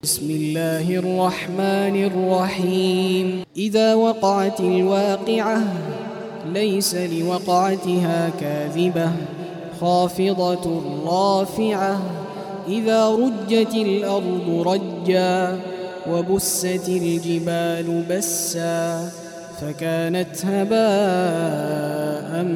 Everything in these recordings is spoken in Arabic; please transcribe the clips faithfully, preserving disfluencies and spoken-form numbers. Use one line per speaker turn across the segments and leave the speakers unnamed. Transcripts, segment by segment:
بسم الله الرحمن الرحيم إذا وقعت الواقعة ليس لوقعتها كاذبة خافضة رافعة إذا رجت الأرض رجا وبست الجبال بسا فكانت هباء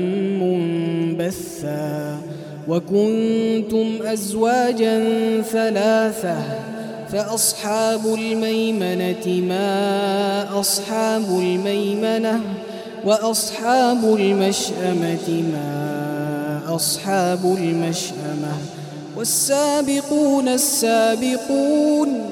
منبثا وكنتم أزواجا ثلاثة فأصحاب الميمنة ما أصحاب الميمنة وأصحاب المشأمة ما أصحاب المشأمة والسابقون السابقون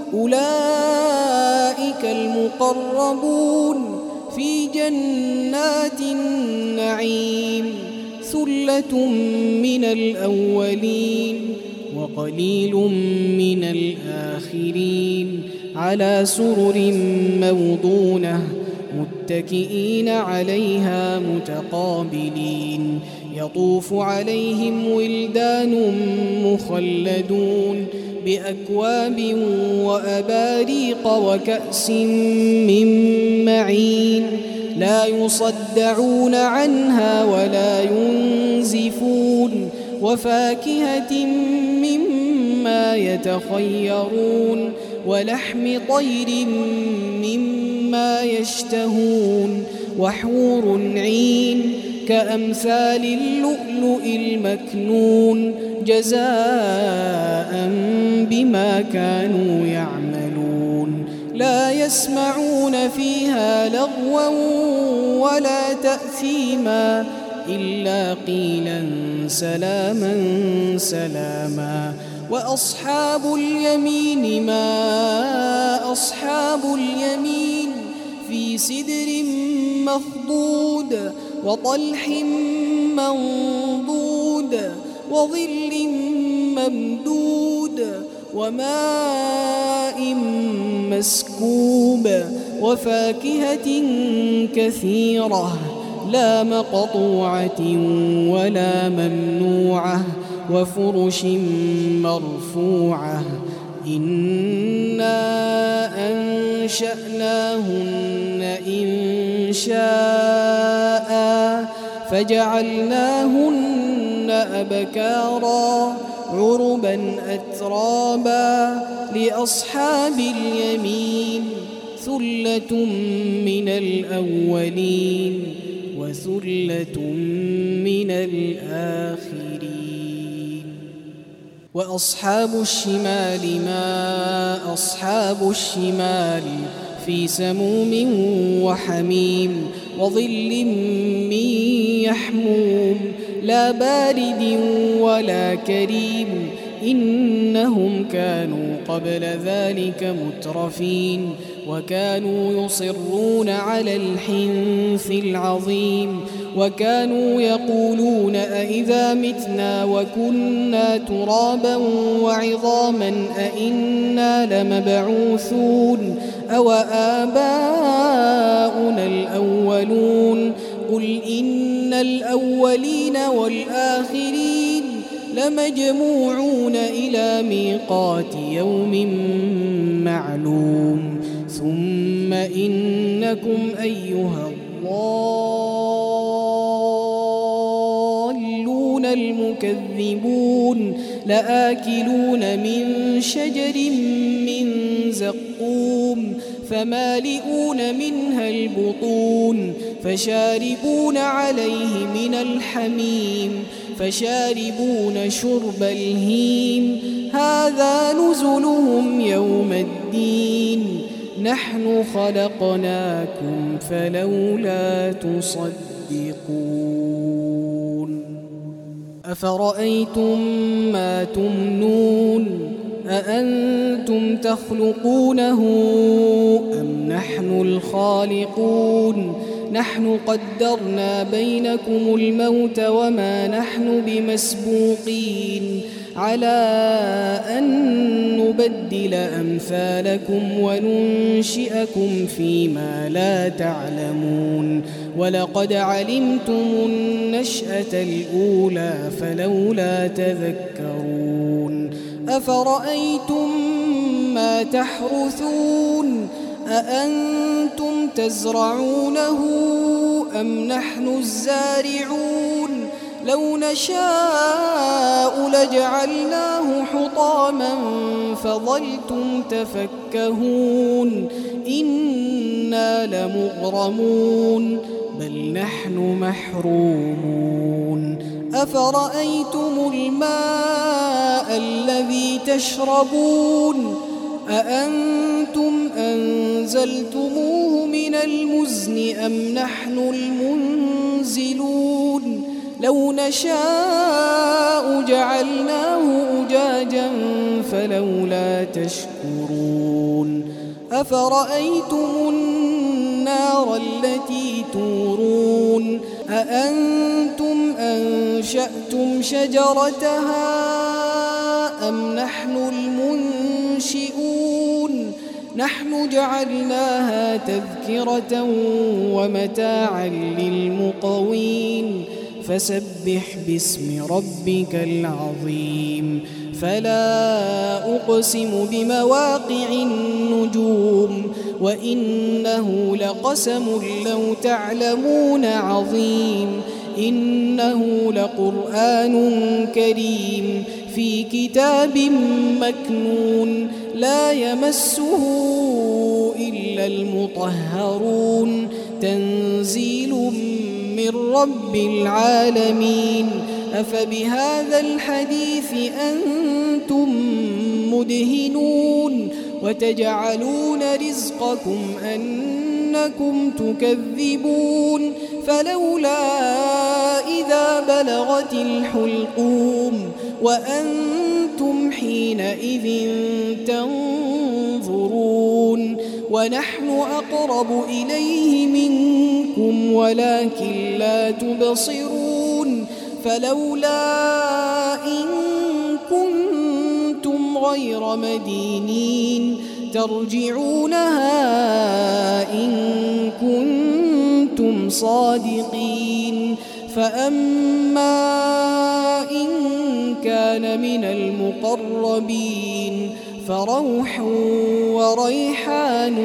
أولئك المقربون في جنات النعيم ثلة من الأولين وقليل من الآخرين على سرر موضونة متكئين عليها متقابلين يطوف عليهم ولدان مخلدون بأكواب وأباريق وكأس من معين لا يصدعون عنها ولا ينزفون وفاكهة مما يتخيرون ولحم طير مما يشتهون وحور عين كأمثال اللؤلؤ المكنون جزاء بما كانوا يعملون لا يسمعون فيها لغوا ولا تأثيما إلا قيلا سلاما سلاما وأصحاب اليمين ما أصحاب اليمين في سدر مخضود وطلح منضود وظل ممدود وماء مسكوب وفاكهة كثيرة لا مقطوعة ولا ممنوعة وفرش مرفوعة إنا أنشأناهن إن شاء فجعلناهن أبكارا عربا أترابا لأصحاب اليمين ثلة من الأولين وثلة من الآخرين وأصحاب الشمال ما أصحاب الشمال في سموم وحميم وظل من يحموم لا بارد ولا كريم إنهم كانوا قبل ذلك مترفين وكانوا يصرون على الحنث العظيم وكانوا يقولون أئذا متنا وكنا ترابا وعظاما أئنا لمبعوثون أو آباؤنا الأولون قل إن الأولين والآخرين لمجموعون إلى ميقات يوم معلوم ثم إنكم أيها الضالون المكذبون لآكلون من شجر من زقوم فمالئون منها البطون فشاربون عليه من الحميم فشاربون شرب الهيم هذا نزلهم يوم الدين نحن خلقناكم فلولا تصدقون أفرأيتم ما تمنون أأنتم تخلقونه أم نحن الخالقون نحن قدرنا بينكم الموت وما نحن بمسبوقين على أن نبدل أمثالكم وننشئكم فيما لا تعلمون ولقد علمتم النشأة الأولى فلولا تذكرون أفرأيتم ما تحرثون أأنتم تزرعونه أم نحن الزارعون لو نشاء لجعلناه حطاما فظلتم تفكهون إنا لمغرمون بل نحن محرومون أفرأيتم الماء الذي تشربون أأنتم أنزلتموه من المزن أم نحن المنزلون لو نشاء جعلناه أجاجا فلولا تشكرون أفرأيتم النار التي تورون أأنتم أنشأتم شجرتها أم نحن المنشئون نحن جعلناها تذكرة ومتاعا للمقوين فسبح باسم ربك العظيم فلا أقسم بمواقع النجوم وإنه لقسم لو تعلمون عظيم إنه لقرآن كريم في كتاب مكنون لا يمسه إلا المطهرون تنزيل من رب العالمين أفبهذا الحديث أنتم مدهنون وتجعلون رزقكم أنكم تكذبون فلولا إذا بلغت الحلقوم وأنتم حينئذ تنظرون ونحن أقرب إليه منكم ولكن لا تبصرون فلولا إن كنتم غير مدينين ترجعونها إن كنتم صادقين فأما إن كان من المقربين فروح وريحان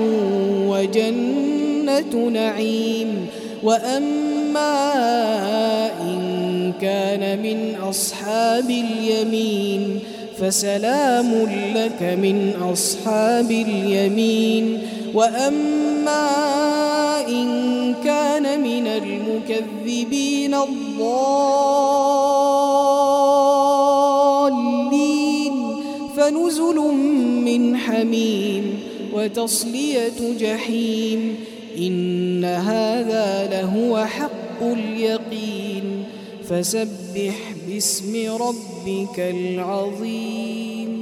وجنة نعيم وأما إن كان من أصحاب اليمين فسلام لك من أصحاب اليمين وأما إن كان من المكذبين الضالين فنزل من حميم وتصلية جحيم إن هذا لهو حق اليقين فسبح باسم ربك العظيم